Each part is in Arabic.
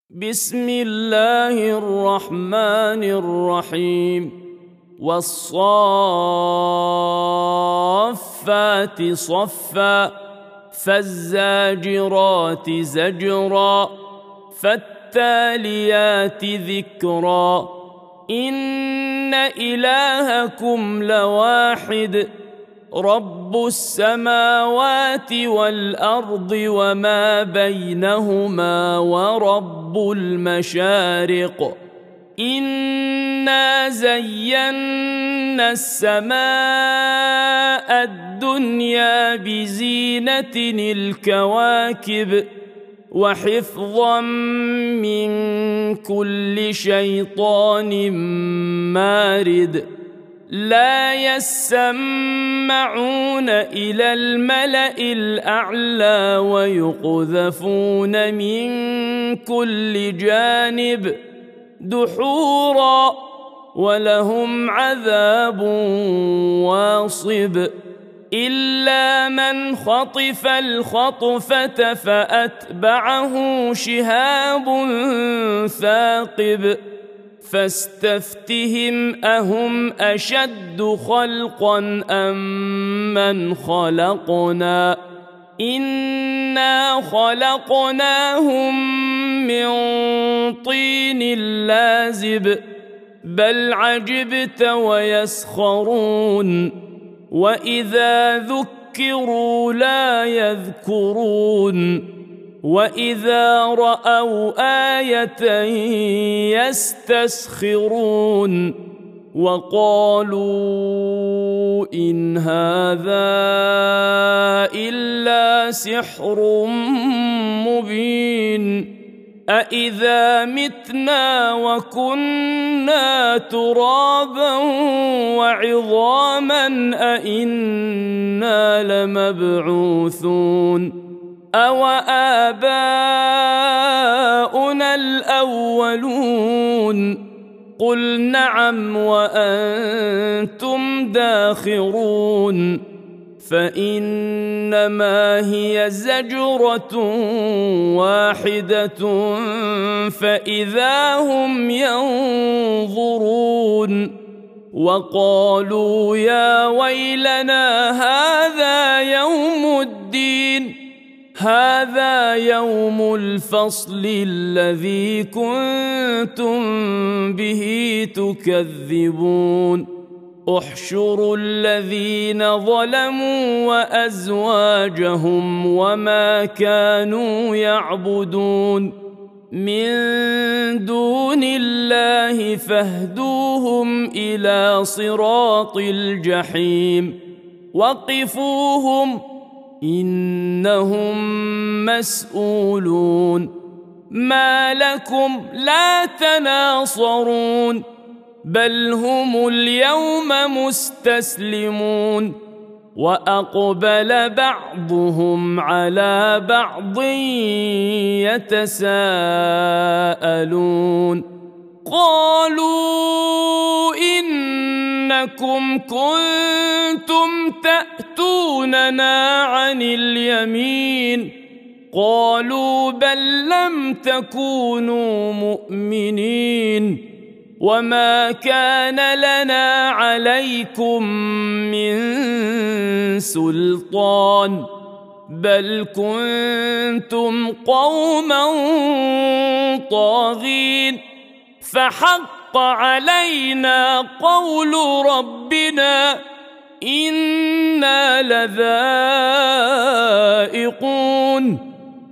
بسم الله الرحمن الرحيم والصافات صفا فالزاجرات زجرا فالتاليات ذكرا إن إلهكم لواحد رب السماوات والأرض وما بينهما ورب المشارق إنا زينا السماء الدنيا بزينة الكواكب وحفظا من كل شيطان مارد لا يسمعون إلى الملأ الأعلى ويقذفون من كل جانب دحورا ولهم عذاب واصب إلا من خطف الخطفة فأتبعه شهاب ثاقب فاستفتهم أهم أشد خلقا أم من خلقنا إنا خلقناهم من طين لازب بل عجبت ويسخرون وإذا ذكروا لا يذكرون وإذا رأوا آية يستسخرون وقالوا إن هذا إلا سحر مبين أإذا متنا وكنا ترابا وعظاما أإنا لمبعوثون أو آباؤنا الأولون قل نعم وأنتم داخرون فإنما هي زجرة واحدة فإذا هم ينظرون وقالوا يا ويلنا هذا يوم الدين هذا يوم الفصل الذي كنتم به تكذبون احشروا الذين ظلموا وأزواجهم وما كانوا يعبدون من دون الله فاهدوهم إلى صراط الجحيم وقفوهم إنهم مسؤولون ما لكم لا تناصرون بل هم اليوم مستسلمون وأقبل بعضهم على بعض يتساءلون قالوا إنكم كنتم تأتوننا عن اليمين قالوا بل لم تكونوا مؤمنين وما كان لنا عليكم من سلطان بل كنتم قوما طاغين فحق علينا قول ربنا إنا لذائقون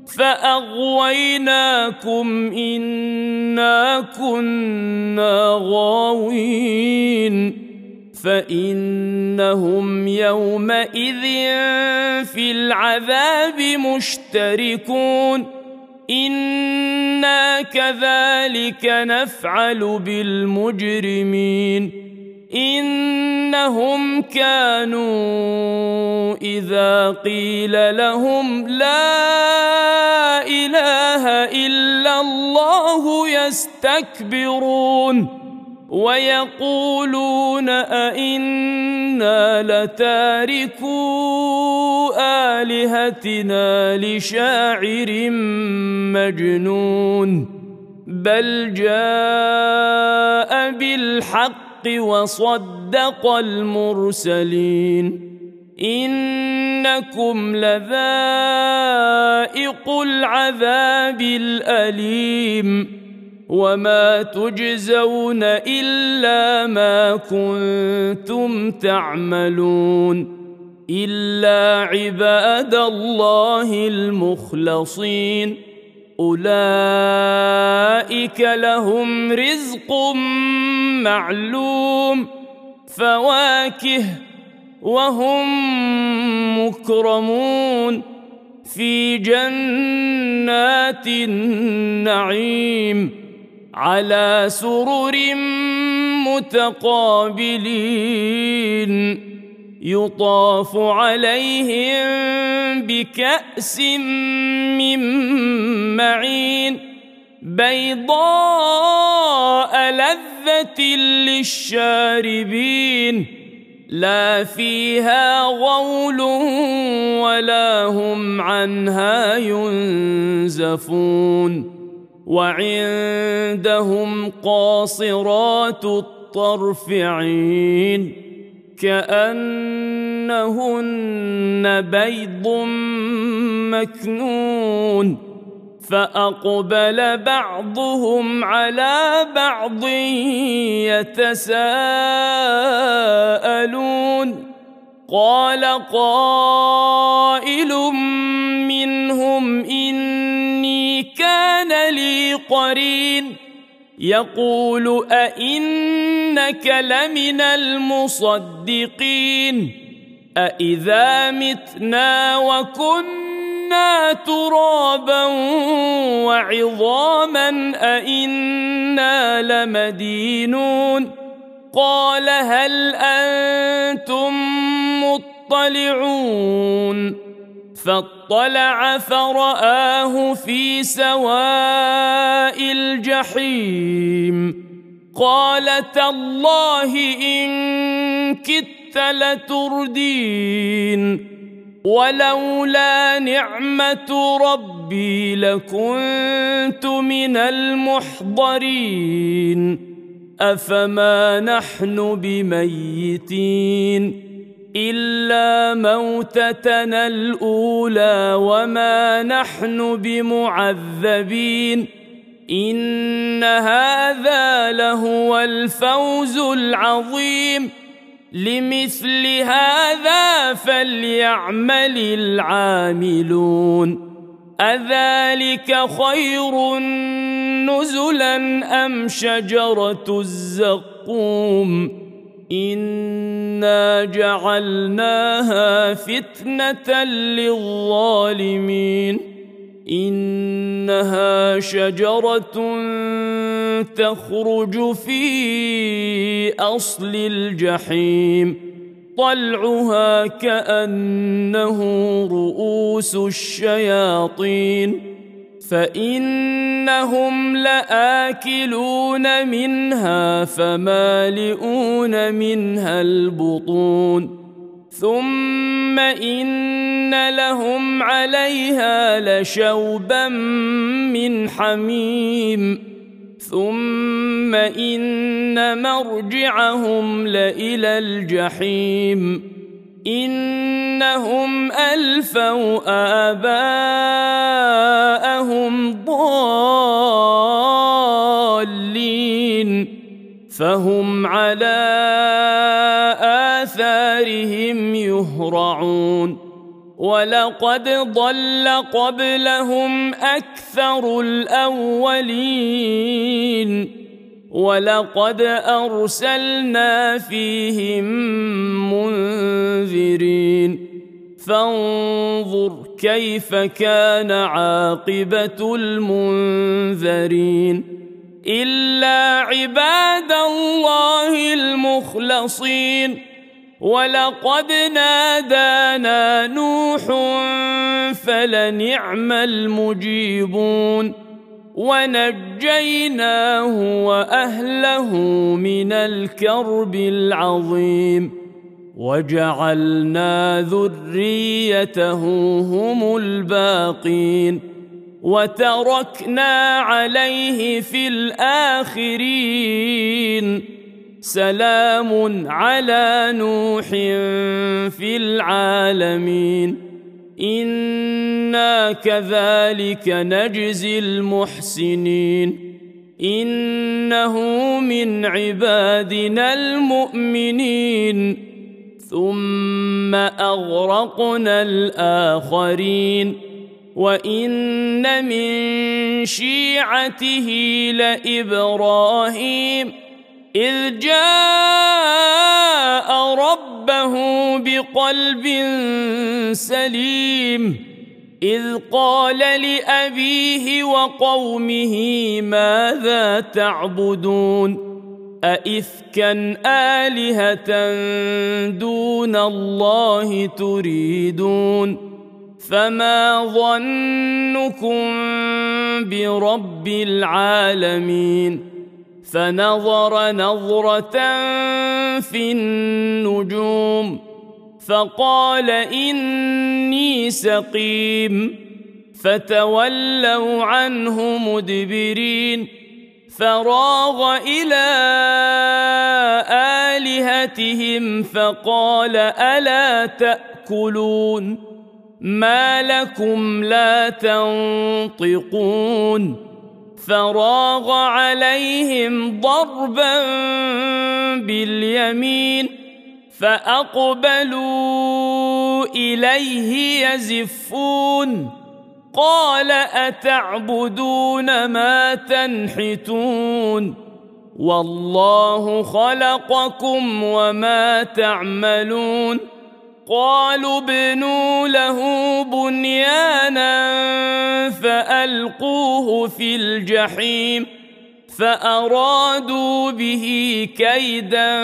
فأغويناكم إنا كنا غاوين فإنهم يومئذ في العذاب مشتركون إنا كذلك نفعل بالمجرمين إنهم كانوا إذا قيل لهم لا إله إلا الله يستكبرون ويقولون أئنا لتاركو آلهتنا لشاعر مجنون بل جاء بالحق وصدق المرسلين إنكم لذائق العذاب الأليم وما تجزون إلا ما كنتم تعملون إلا عباد الله المخلصين أولئك لهم رزق معلوم فواكه وهم مكرمون في جنات النعيم على سرر متقابلين يطاف عليهم بكأس من معين بيضاء لذة للشاربين لا فيها غول ولا هم عنها ينزفون وعندهم قاصرات الطرف عين كأنهن بيض مكنون فأقبل بعضهم على بعض يتساءلون قال قائل منهم إني كان لي قرين يقول أئنك لمن المصدقين أئذا متنا وكنا ترابا وعظاما أئنا لمدينون قال هل أنتم مطلعون فاطلع فرآه في سواء الجحيم قال تالله إن كدت لتردين ولولا نعمة ربي لكنت من المحضرين أفما نحن بميتين إلا موتتنا الأولى وما نحن بمعذبين إن هذا لهو الفوز العظيم لمثل هذا فليعمل العاملون أذلك خير نزلا أم شجرة الزقوم إنا جعلناها فتنة للظالمين إنها شجرة تخرج في أصل الجحيم طلعها كأنه رؤوس الشياطين فإنهم لآكلون منها فمالئون منها البطون ثم إن لهم عليها لشوبا من حميم ثم إن مرجعهم لإلى الجحيم إنهم ألفوا آباءهم ضالين فهم على آثارهم يهرعون ولقد ضل قبلهم أكثر الأولين ولقد أرسلنا فيهم منذرين فانظر كيف كان عاقبة المنذرين إلا عباد الله المخلصين ولقد نادانا نوح فلنعم المجيبون ونجيناه وأهله من الكرب العظيم وجعلنا ذريته هم الباقين وتركنا عليه في الآخرين سلام على نوح في العالمين إنا كذلك نجزي المحسنين إنه من عبادنا المؤمنين ثم أغرقنا الآخرين وإن من شيعته لإبراهيم إذ جاء ربه بقلب سليم إذ قال لأبيه وقومه ماذا تعبدون أئفكا آلهة دون الله تريدون فما ظنكم برب العالمين فنظر نظرة في النجوم فقال إني سقيم فتولوا عنه مدبرين فراغ إلى آلهتهم فقال ألا تأكلون ما لكم لا تنطقون فراغ عليهم ضربا باليمين فأقبلوا إليه يزفون قال أتعبدون ما تنحتون والله خلقكم وما تعملون قالوا ابنوا له بنيانا فألقوه في الجحيم فأرادوا به كيدا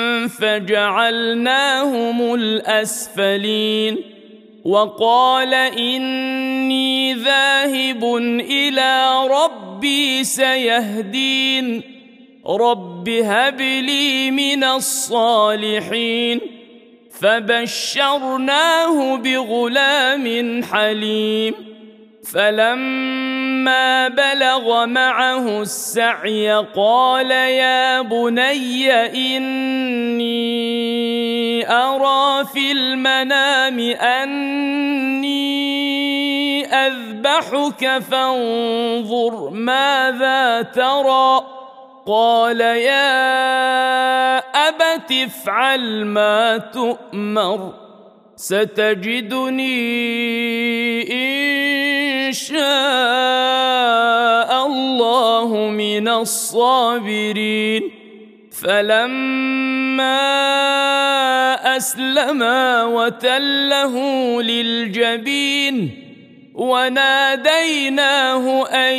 فجعلناهم الأسفلين وقال إني ذاهب إلى ربي سيهدين رب هب لي من الصالحين فبشرناه بغلام حليم فلما بلغ معه السعي قال يا بني إني أرى في المنام أني أذبحك فانظر ماذا ترى قال يا أبت افعل ما تؤمر ستجدني إن شاء الله من الصابرين فلما أسلما وتله للجبين وناديناه أن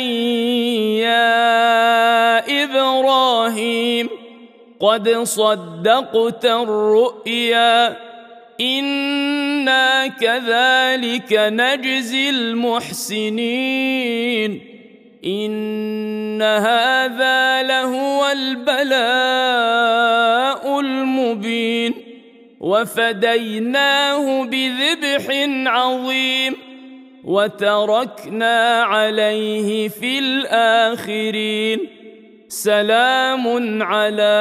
يا إبراهيم قد صدقت الرؤيا إنا كذلك نجزي المحسنين إن هذا لهو البلاء المبين وفديناه بذبح عظيم وتركنا عليه في الآخرين سلام على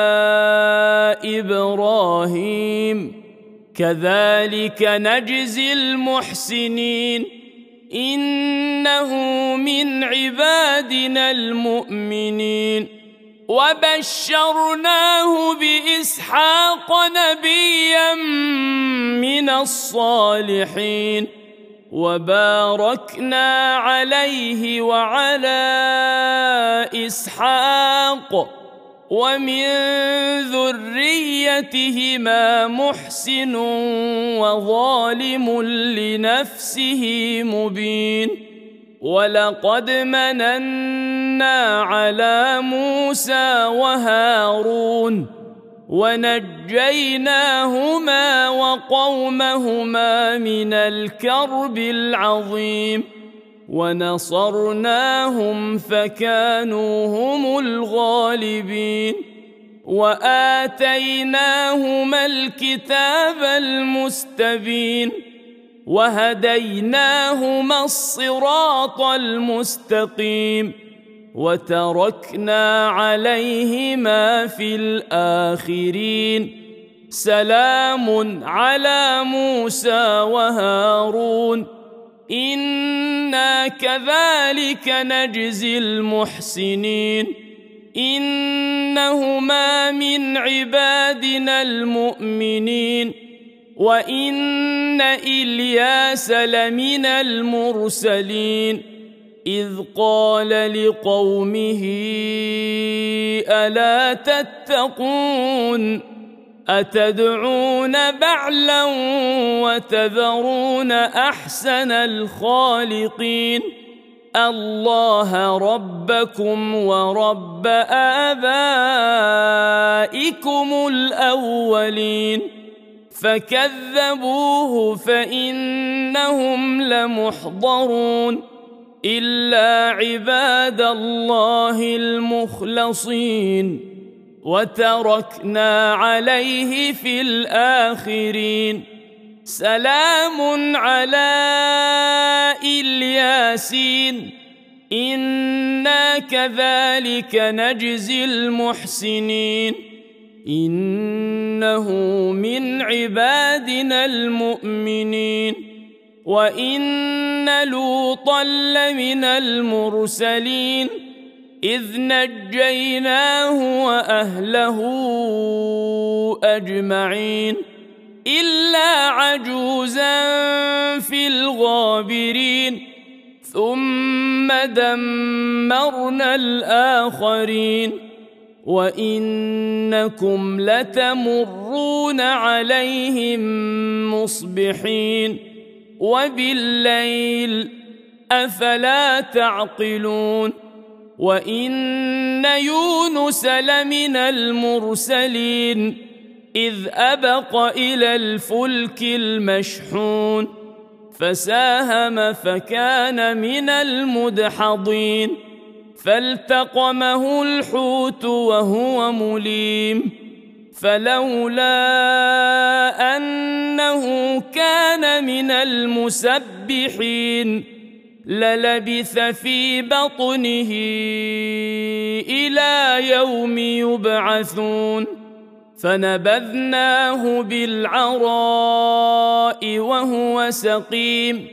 إبراهيم كذلك نجزي المحسنين إنه من عبادنا المؤمنين وبشرناه بإسحاق نبيا من الصالحين وباركنا عليه وعلى إسحاق ومن ذريتهما محسن وظالم لنفسه مبين ولقد مننا على موسى وهارون ونجيناهما وقومهما من الكرب العظيم ونصرناهم فكانوا هم الغالبين وآتيناهما الكتاب المستبين وهديناهما الصراط المستقيم وتركنا عليهما في الآخرين سلام على موسى وهارون إنا كذلك نجزي المحسنين إنهما من عبادنا المؤمنين وإن إلياس لمن المرسلين إذ قال لقومه ألا تتقون أتدعون بعلا وتذرون أحسن الخالقين الله ربكم ورب آبائكم الأولين فكذبوه فإنهم لمحضرون إلا عباد الله المخلصين وتركنا عليه في الآخرين سلام على الياسين إنا كذلك نجزي المحسنين إنه من عبادنا المؤمنين وإن لوطا لمن المرسلين إذ نجيناه وأهله أجمعين إلا عجوزا في الغابرين ثم دمرنا الآخرين وإنكم لتمرون عليهم مصبحين وبالليل أفلا تعقلون وإن يونس لمن المرسلين إذ أبق إلى الفلك المشحون فساهم فكان من المدحضين فالتقمه الحوت وهو مليم فلولا أنه كان من المسبحين للبث في بطنه إلى يوم يبعثون فنبذناه بالعراء وهو سقيم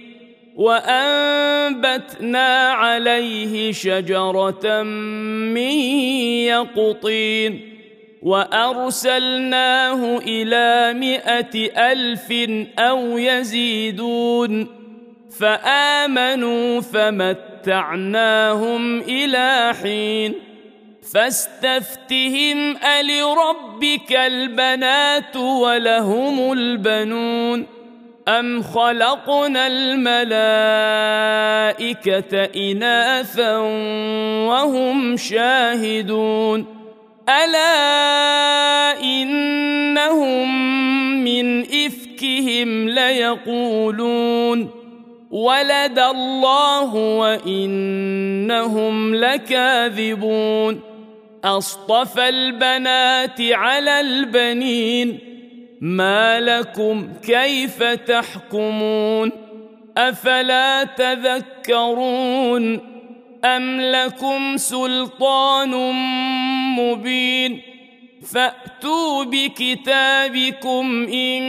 وأنبتنا عليه شجرة من يقطين وأرسلناه إلى 100,000 أو يزيدون فآمنوا فمتعناهم إلى حين فاستفتهم ألربك البنات ولهم البنون أم خلقنا الملائكة إناثا وهم شاهدون ألا إنهم من إفكهم ليقولون ولد الله وإنهم لكاذبون أصطفى البنات على البنين ما لكم كيف تحكمون أفلا تذكرون أم لكم سلطان مبين فأتوا بكتابكم إن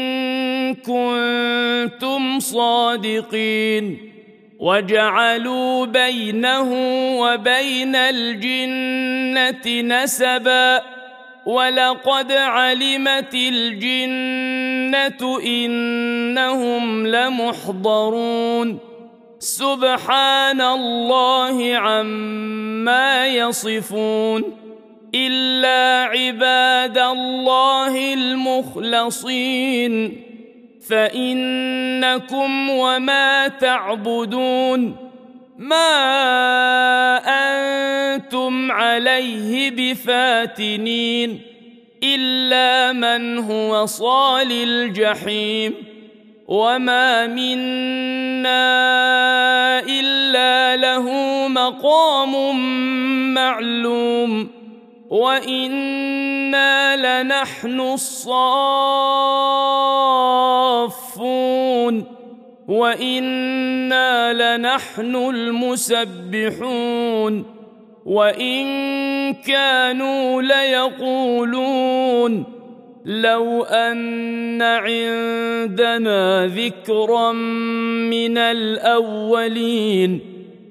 كنتم صادقين وجعلوا بينه وبين الجنة نسبا ولقد علمت الجنة إنهم لمحضرون سبحان الله عما يصفون إلا عباد الله المخلصين فإنكم وما تعبدون ما أنتم عليه بفاتنين إلا من هو صال الجحيم وما منا إلا له مقام معلوم وإنا لنحن الصافون وإنا لنحن المسبحون وإن كانوا ليقولون لو أن عندنا ذكرا من الأولين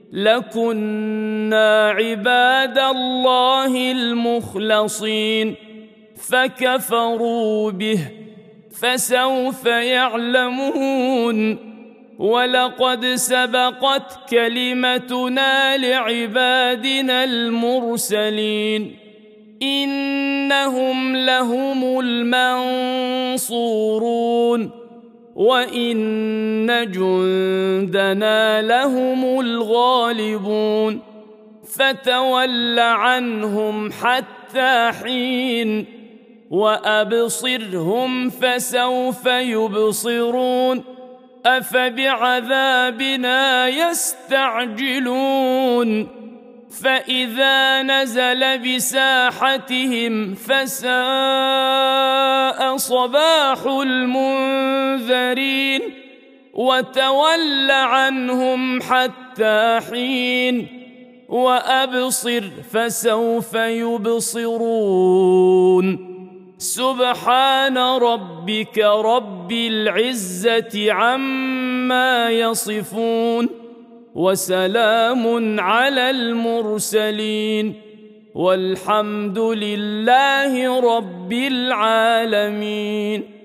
لكنا عباد الله المخلصين فكفروا به فسوف يعلمون ولقد سبقت كلمتنا لعبادنا المرسلين إنهم لهم المنصورون وإن جندنا لهم الغالبون فتول عنهم حتى حين وأبصرهم فسوف يبصرون أفبعذابنا يستعجلون فإذا نزل بساحتهم فساء صباح المنذرين وتول عنهم حتى حين وأبصر فسوف يبصرون سبحان ربك رب العزة عما يصفون وسلام على المرسلين والحمد لله رب العالمين.